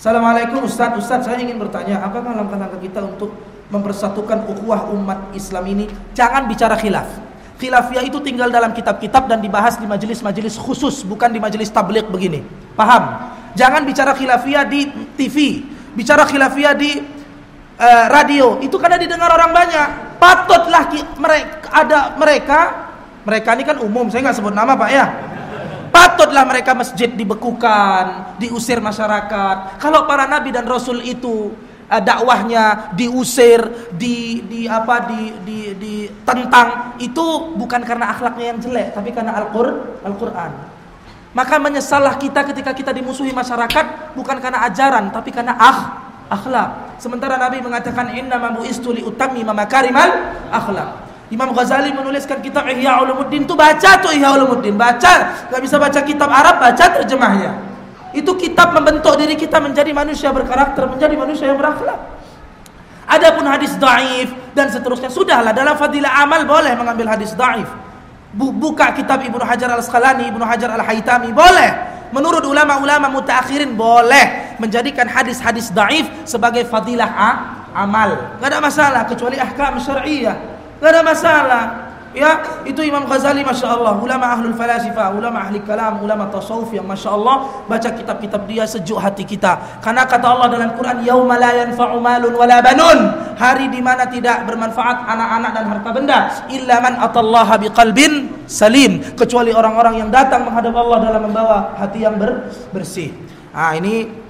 Assalamualaikum Ustaz, saya ingin bertanya, apakah langkah-langkah kita untuk mempersatukan ukhuwah umat Islam ini? Jangan bicara khilaf. Khilafiyah itu tinggal dalam kitab-kitab dan dibahas di majelis-majelis khusus, bukan di majelis tabligh begini. Paham? Jangan bicara khilafiyah di TV, bicara khilafiyah di radio. Itu karena didengar orang banyak. Patutlah mereka ini kan umum, saya nggak sebut nama Pak ya. Patutlah mereka masjid dibekukan, diusir masyarakat. Kalau para nabi dan rasul itu dakwahnya diusir, ditentang, itu bukan karena akhlaknya yang jelek, tapi karena Al-Qur'an. Maka menyesallah kita ketika kita dimusuhi masyarakat bukan karena ajaran, tapi karena akhlak. Sementara Nabi mengatakan innama bu'istu li utammima makarimal akhlak. Imam Ghazali menuliskan kitab Ihya Ulumuddin, tuh baca tuh Ihya Ulumuddin, baca. Gak bisa baca kitab Arab, baca terjemahnya. Itu kitab membentuk diri kita menjadi manusia berkarakter, menjadi manusia yang berakhlak. Adapun hadis dhaif dan seterusnya, sudahlah, dalam fadilah amal boleh mengambil hadis dhaif. Buka kitab Ibnu Hajar Al-Asqalani, Ibnu Hajar Al-Haytami, boleh. Menurut ulama-ulama mutaakhirin boleh menjadikan hadis-hadis dhaif sebagai fadilah amal. Gak ada masalah kecuali ahkam syar'iyyah. Gak ada masalah. Ya, itu Imam Ghazali Masya Allah, ulama ahlul falasifah, ulama ahli kalam, ulama tasawuf yang Masya Allah, baca kitab-kitab dia sejuk hati kita. Karena kata Allah dalam Quran, yauma la yanfa'u malun wala banun, hari di mana tidak bermanfaat anak-anak dan harta benda, illa man atallaha biqalbin salim, kecuali orang-orang yang datang menghadap Allah dalam membawa hati yang bersih. Ini